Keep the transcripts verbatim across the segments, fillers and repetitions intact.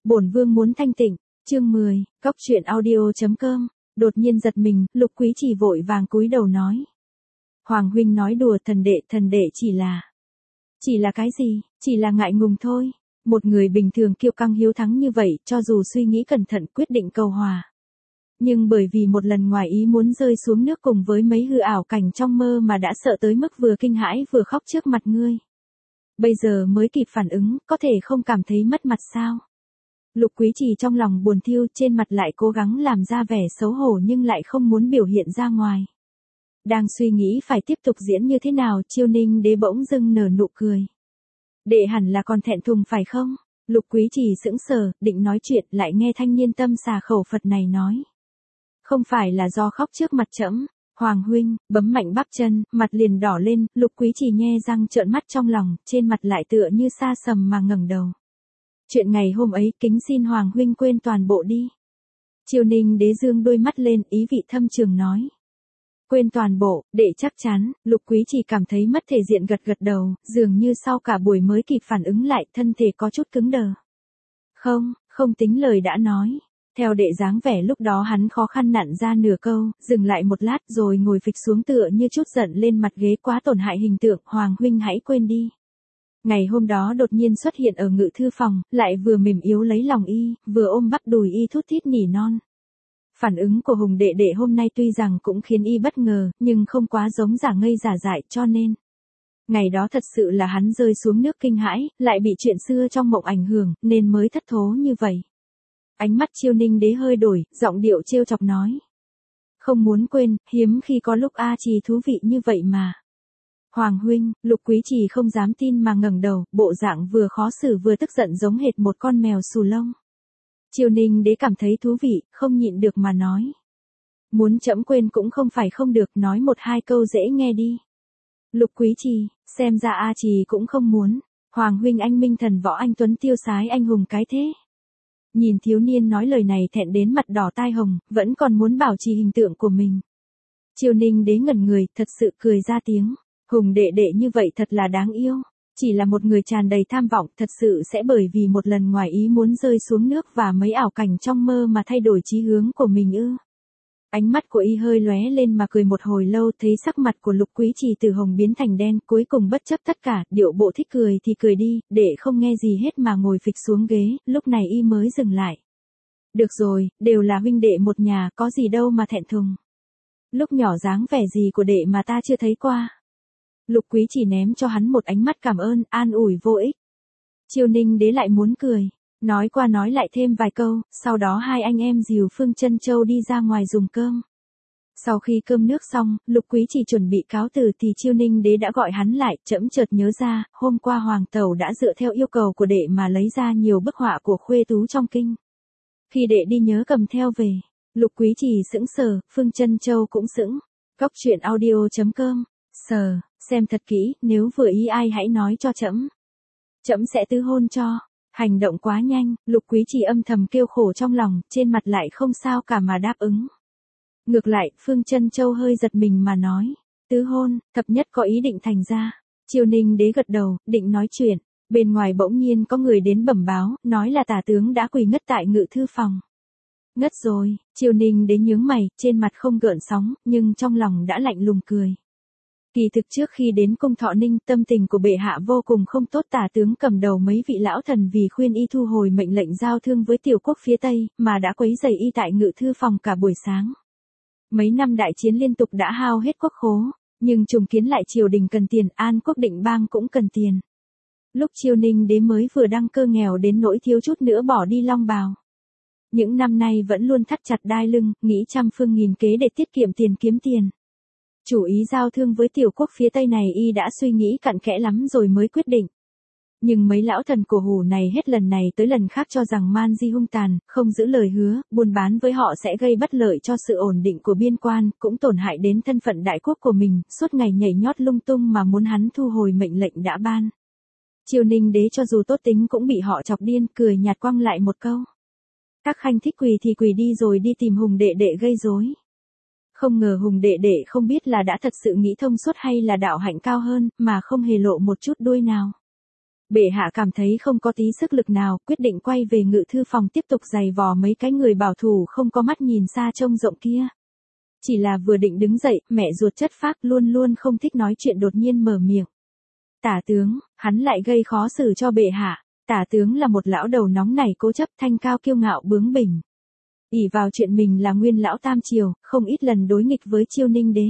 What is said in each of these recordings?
Bổn vương muốn thanh tịnh. Chương mười, Cóc truyện audio chấm com. Đột nhiên giật mình, Lục Quý Trì vội vàng cúi đầu nói. Hoàng huynh nói đùa, thần đệ, thần đệ chỉ là... Chỉ là cái gì? Chỉ là ngại ngùng thôi. Một người bình thường kiêu căng hiếu thắng như vậy, cho dù suy nghĩ cẩn thận quyết định cầu hòa. Nhưng bởi vì một lần ngoài ý muốn rơi xuống nước cùng với mấy hư ảo cảnh trong mơ mà đã sợ tới mức vừa kinh hãi vừa khóc trước mặt ngươi. Bây giờ mới kịp phản ứng, có thể không cảm thấy mất mặt sao? Lục Quý Trì trong lòng buồn thiêu, trên mặt lại cố gắng làm ra vẻ xấu hổ nhưng lại không muốn biểu hiện ra ngoài. Đang suy nghĩ phải tiếp tục diễn như thế nào, Chiêu Ninh Đế bỗng dưng nở nụ cười. Đệ hẳn là còn thẹn thùng phải không? Lục Quý Trì sững sờ, định nói chuyện, lại nghe thanh niên tâm xà khẩu Phật này nói. Không phải là do khóc trước mặt trẫm. Hoàng huynh, bấm mạnh bắp chân, mặt liền đỏ lên, Lục Quý Trì nhe răng trợn mắt trong lòng, trên mặt lại tựa như sa sầm mà ngẩng đầu. Chuyện ngày hôm ấy, kính xin Hoàng huynh quên toàn bộ đi. Chiêu Ninh Đế dương đôi mắt lên, ý vị thâm trường nói. Quên toàn bộ, đệ chắc chắn. Lục Quý Trì cảm thấy mất thể diện, gật gật đầu, dường như sau cả buổi mới kịp phản ứng lại, thân thể có chút cứng đờ. Không, không tính lời đã nói. Theo đệ dáng vẻ lúc đó hắn khó khăn nặn ra nửa câu, dừng lại một lát rồi ngồi phịch xuống tựa như chút giận lên mặt ghế, quá tổn hại hình tượng, Hoàng huynh hãy quên đi. Ngày hôm đó đột nhiên xuất hiện ở ngự thư phòng, lại vừa mềm yếu lấy lòng y, vừa ôm bắp đùi y thút thít nỉ non. Phản ứng của Hùng đệ đệ hôm nay tuy rằng cũng khiến y bất ngờ, nhưng không quá giống giả ngây giả dại, cho nên ngày đó thật sự là hắn rơi xuống nước kinh hãi, lại bị chuyện xưa trong mộng ảnh hưởng, nên mới thất thố như vậy. Ánh mắt Chiêu Ninh Đế hơi đổi, giọng điệu trêu chọc nói. Không muốn quên, hiếm khi có lúc A Trì thú vị như vậy mà. Hoàng huynh, Lục Quý Trì không dám tin mà ngẩng đầu, bộ dạng vừa khó xử vừa tức giận giống hệt một con mèo xù lông. Chiêu Ninh Đế cảm thấy thú vị, không nhịn được mà nói. Muốn trẫm quên cũng không phải không được, nói một hai câu dễ nghe đi. Lục Quý Trì, xem ra A Trì cũng không muốn. Hoàng huynh anh minh thần võ anh tuấn tiêu sái anh hùng cái thế. Nhìn thiếu niên nói lời này thẹn đến mặt đỏ tai hồng, vẫn còn muốn bảo trì hình tượng của mình. Chiêu Ninh Đế ngẩn người, thật sự cười ra tiếng. Hùng đệ đệ như vậy thật là đáng yêu. Chỉ là một người tràn đầy tham vọng, thật sự sẽ bởi vì một lần ngoài ý muốn rơi xuống nước và mấy ảo cảnh trong mơ mà thay đổi chí hướng của mình ư? Ánh mắt của y hơi lóe lên mà cười một hồi lâu, thấy sắc mặt của Lục Quý Trì từ hồng biến thành đen, cuối cùng bất chấp tất cả, điệu bộ thích cười thì cười đi, để không nghe gì hết mà ngồi phịch xuống ghế, lúc này y mới dừng lại. Được rồi, đều là huynh đệ một nhà, có gì đâu mà thẹn thùng. Lúc nhỏ dáng vẻ gì của đệ mà ta chưa thấy qua. Lục Quý Trì ném cho hắn một ánh mắt cảm ơn, an ủi vô ích. Chiêu Ninh Đế lại muốn cười, nói qua nói lại thêm vài câu, sau đó hai anh em dìu Phương Chân Châu đi ra ngoài dùng cơm. Sau khi cơm nước xong, Lục Quý Trì chuẩn bị cáo từ thì Chiêu Ninh Đế đã gọi hắn lại, chẫm chợt nhớ ra, hôm qua Hoàng tẩu đã dựa theo yêu cầu của đệ mà lấy ra nhiều bức họa của khuê tú trong kinh. Khi đệ đi nhớ cầm theo về. Lục Quý Trì sững sờ, Phương Chân Châu cũng sững. Cóc truyện audio chấm com. Sờ, xem thật kỹ, nếu vừa ý ai hãy nói cho trẫm. Trẫm sẽ tứ hôn cho. Hành động quá nhanh, Lục Quý Trì âm thầm kêu khổ trong lòng, trên mặt lại không sao cả mà đáp ứng. Ngược lại, Phương Chân Châu hơi giật mình mà nói. Tứ hôn, thập nhất có ý định thành ra. Chiêu Ninh Đế gật đầu, định nói chuyện. Bên ngoài bỗng nhiên có người đến bẩm báo, nói là tả tướng đã quỳ ngất tại ngự thư phòng. Ngất rồi, Chiêu Ninh Đế nhướng mày, trên mặt không gợn sóng, nhưng trong lòng đã lạnh lùng cười. Kỳ thực trước khi đến cung Thọ Ninh, tâm tình của bệ hạ vô cùng không tốt, tả tướng cầm đầu mấy vị lão thần vì khuyên y thu hồi mệnh lệnh giao thương với tiểu quốc phía Tây, mà đã quấy rầy y tại ngự thư phòng cả buổi sáng. Mấy năm đại chiến liên tục đã hao hết quốc khố, nhưng trùng kiến lại triều đình cần tiền, An Quốc Định Bang cũng cần tiền. Lúc Chiêu Ninh Đế mới vừa đăng cơ nghèo đến nỗi thiếu chút nữa bỏ đi long bào. Những năm nay vẫn luôn thắt chặt đai lưng, nghĩ trăm phương nghìn kế để tiết kiệm tiền kiếm tiền. Chủ ý giao thương với tiểu quốc phía Tây này y đã suy nghĩ cặn kẽ lắm rồi mới quyết định. Nhưng mấy lão thần cổ hủ này hết lần này tới lần khác cho rằng Man Di hung tàn, không giữ lời hứa, buôn bán với họ sẽ gây bất lợi cho sự ổn định của biên quan, cũng tổn hại đến thân phận đại quốc của mình, suốt ngày nhảy nhót lung tung mà muốn hắn thu hồi mệnh lệnh đã ban. Chiêu Ninh Đế cho dù tốt tính cũng bị họ chọc điên, cười nhạt quăng lại một câu. Các khanh thích quỳ thì quỳ đi rồi đi tìm Hùng đệ đệ gây rối. Không ngờ Hùng đệ đệ không biết là đã thật sự nghĩ thông suốt hay là đạo hạnh cao hơn, mà không hề lộ một chút đuôi nào. Bệ hạ cảm thấy không có tí sức lực nào, quyết định quay về ngự thư phòng tiếp tục giày vò mấy cái người bảo thủ không có mắt nhìn xa trông rộng kia. Chỉ là vừa định đứng dậy, mẹ ruột chất phác luôn luôn không thích nói chuyện đột nhiên mở miệng. Tả tướng, hắn lại gây khó xử cho bệ hạ. Tả tướng là một lão đầu nóng nảy cố chấp, thanh cao kiêu ngạo bướng bỉnh. ỷ vào chuyện mình là nguyên lão tam triều, không ít lần đối nghịch với Chiêu Ninh đế.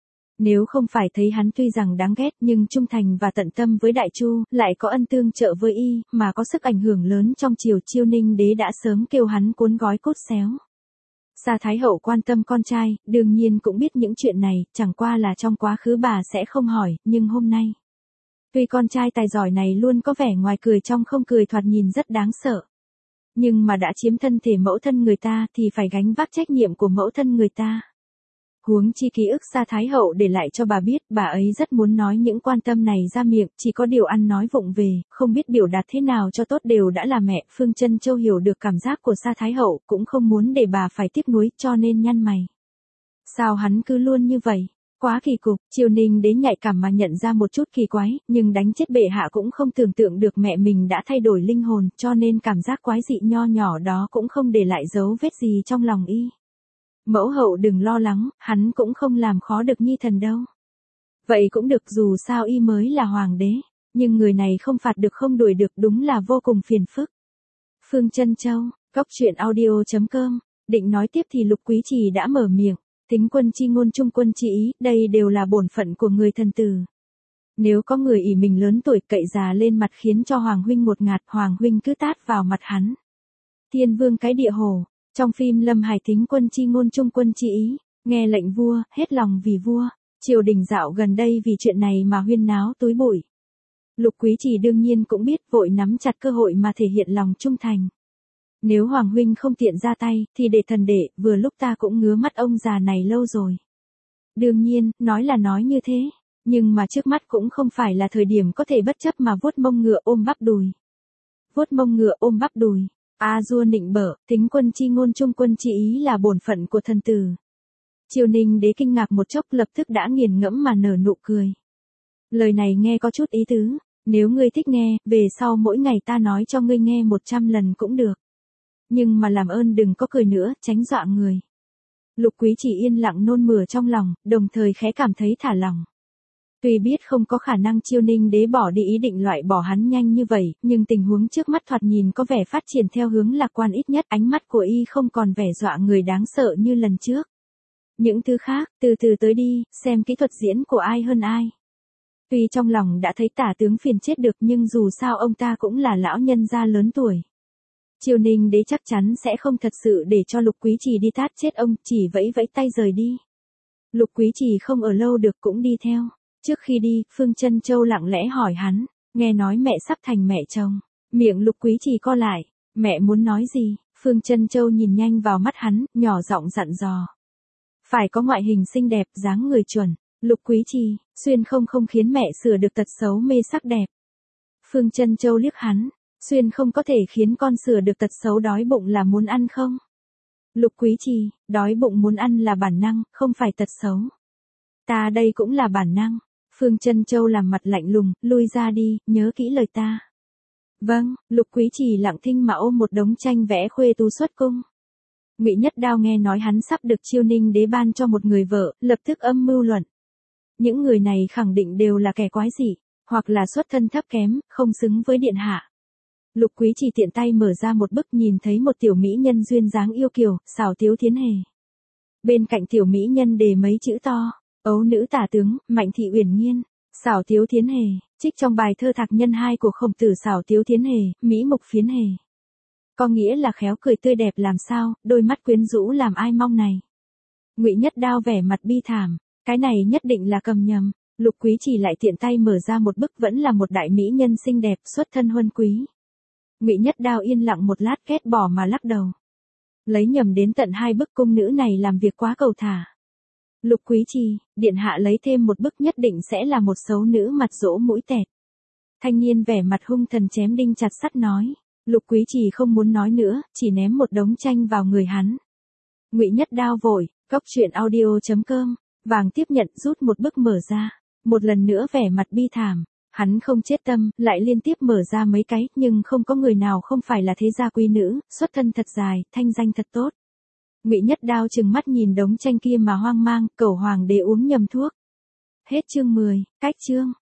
Nếu không phải thấy hắn tuy rằng đáng ghét nhưng trung thành và tận tâm với Đại Chu, lại có ân tương trợ với y, mà có sức ảnh hưởng lớn trong triều, Chiêu Ninh đế đã sớm kêu hắn cuốn gói cốt xéo. Sa Thái Hậu quan tâm con trai, đương nhiên cũng biết những chuyện này, chẳng qua là trong quá khứ bà sẽ không hỏi, nhưng hôm nay. Tuy con trai tài giỏi này luôn có vẻ ngoài cười trong không cười, thoạt nhìn rất đáng sợ. Nhưng mà đã chiếm thân thể mẫu thân người ta thì phải gánh vác trách nhiệm của mẫu thân người ta. Huống chi ký ức Sa Thái Hậu để lại cho bà biết, bà ấy rất muốn nói những quan tâm này ra miệng, chỉ có điều ăn nói vụng về, không biết biểu đạt thế nào cho tốt. Đều đã là mẹ, Phương Chân Châu hiểu được cảm giác của Sa Thái Hậu, cũng không muốn để bà phải tiếc nuối, cho nên nhăn mày. Sao hắn cứ luôn như vậy? Quá kỳ cục. Chiêu Ninh đế nhạy cảm mà nhận ra một chút kỳ quái, nhưng đánh chết bệ hạ cũng không tưởng tượng được mẹ mình đã thay đổi linh hồn, cho nên cảm giác quái dị nho nhỏ đó cũng không để lại dấu vết gì trong lòng y. Mẫu hậu đừng lo lắng, hắn cũng không làm khó được nhi thần đâu. Vậy cũng được, dù sao y mới là hoàng đế, nhưng người này không phạt được không đuổi được, đúng là vô cùng phiền phức. Phương Chân Châu, Góc Truyện Audio chấm com, định nói tiếp thì Lục Quý Trì đã mở miệng. Tính quân chi ngôn, trung quân chi ý, đây đều là bổn phận của người thần tử. Nếu có người ỷ mình lớn tuổi cậy già lên mặt khiến cho Hoàng huynh ngột ngạt, Hoàng huynh cứ tát vào mặt hắn. Thiên vương cái địa hồ, trong phim Lâm Hải tính quân chi ngôn, trung quân chi ý, nghe lệnh vua, hết lòng vì vua. Triều đình dạo gần đây vì chuyện này mà huyên náo túi bụi. Lục Quý Trì đương nhiên cũng biết, vội nắm chặt cơ hội mà thể hiện lòng trung thành. Nếu Hoàng huynh không tiện ra tay, thì để thần đệ, vừa lúc ta cũng ngứa mắt ông già này lâu rồi. Đương nhiên, nói là nói như thế, nhưng mà trước mắt cũng không phải là thời điểm có thể bất chấp mà vuốt mông ngựa ôm bắp đùi. Vuốt mông ngựa ôm bắp đùi, a dua nịnh bợ, tính quân chi ngôn, trung quân chi ý là bổn phận của thần tử. Triều Ninh đế kinh ngạc một chốc, lập tức đã nghiền ngẫm mà nở nụ cười. Lời này nghe có chút ý tứ, nếu ngươi thích nghe, về sau mỗi ngày ta nói cho ngươi nghe một trăm lần cũng được. Nhưng mà làm ơn đừng có cười nữa, tránh dọa người. Lục Quý Trì yên lặng nôn mửa trong lòng, đồng thời khẽ cảm thấy thả lòng. Tuy biết không có khả năng Chiêu Ninh đế bỏ đi ý định loại bỏ hắn nhanh như vậy, nhưng tình huống trước mắt thoạt nhìn có vẻ phát triển theo hướng lạc quan, ít nhất ánh mắt của y không còn vẻ dọa người đáng sợ như lần trước. Những thứ khác, từ từ tới đi, xem kỹ thuật diễn của ai hơn ai. Tuy trong lòng đã thấy tả tướng phiền chết được, nhưng dù sao ông ta cũng là lão nhân gia lớn tuổi. Triều Ninh đế chắc chắn sẽ không thật sự để cho Lục Quý Trì đi tát chết ông, chỉ vẫy vẫy tay rời đi. Lục Quý Trì không ở lâu được cũng đi theo. Trước khi đi, Phương Chân Châu lặng lẽ hỏi hắn, nghe nói mẹ sắp thành mẹ chồng. Miệng Lục Quý Trì co lại, mẹ muốn nói gì? Phương Chân Châu nhìn nhanh vào mắt hắn, nhỏ giọng dặn dò. Phải có ngoại hình xinh đẹp, dáng người chuẩn. Lục Quý Trì, xuyên không không khiến mẹ sửa được tật xấu mê sắc đẹp. Phương Chân Châu liếc hắn. Xuyên không có thể khiến con sửa được tật xấu đói bụng là muốn ăn không? Lục Quý Trì, đói bụng muốn ăn là bản năng, không phải tật xấu. Ta đây cũng là bản năng. Phương Chân Châu làm mặt lạnh lùng, lui ra đi, nhớ kỹ lời ta. Vâng, Lục Quý Trì lặng thinh mà ôm một đống tranh vẽ khuê tú xuất cung. Ngụy Nhất Đao nghe nói hắn sắp được Chiêu Ninh đế ban cho một người vợ, lập tức âm mưu luận. Những người này khẳng định đều là kẻ quái dị, hoặc là xuất thân thấp kém, không xứng với điện hạ. Lục Quý Trì tiện tay mở ra một bức, nhìn thấy một tiểu mỹ nhân duyên dáng yêu kiều, xảo tiếu thiến hề. Bên cạnh tiểu mỹ nhân đề mấy chữ to, ấu nữ tả tướng, Mạnh thị uyển nhiên, xảo tiếu thiến hề, trích trong bài thơ Thạc Nhân hai của Khổng Tử. Xảo tiếu thiến hề, mỹ mục phiến hề. Có nghĩa là khéo cười tươi đẹp làm sao, đôi mắt quyến rũ làm ai mong này. Ngụy Nhất Đao vẻ mặt bi thảm, cái này nhất định là cầm nhầm. Lục Quý Trì lại tiện tay mở ra một bức, vẫn là một đại mỹ nhân xinh đẹp, xuất thân huân quý. Ngụy Nhất Đao yên lặng một lát, ghét bỏ mà lắc đầu. Lấy nhầm đến tận hai bức, cung nữ này làm việc quá cầu thả. Lục Quý Trì, điện hạ lấy thêm một bức nhất định sẽ là một xấu nữ mặt dỗ mũi tẹt. Thanh niên vẻ mặt hung thần chém đinh chặt sắt nói. Lục Quý Trì không muốn nói nữa, chỉ ném một đống tranh vào người hắn. Ngụy Nhất Đao vội, Góc Truyện Audio chấm com, vàng tiếp nhận rút một bức mở ra. Một lần nữa vẻ mặt bi thảm. Hắn không chết tâm, lại liên tiếp mở ra mấy cái, nhưng không có người nào không phải là thế gia quý nữ, xuất thân thật dài, thanh danh thật tốt. Ngụy Nhất Đao trừng mắt nhìn đống tranh kia mà hoang mang, cẩu hoàng đế uống nhầm thuốc. Hết chương mười, cách chương.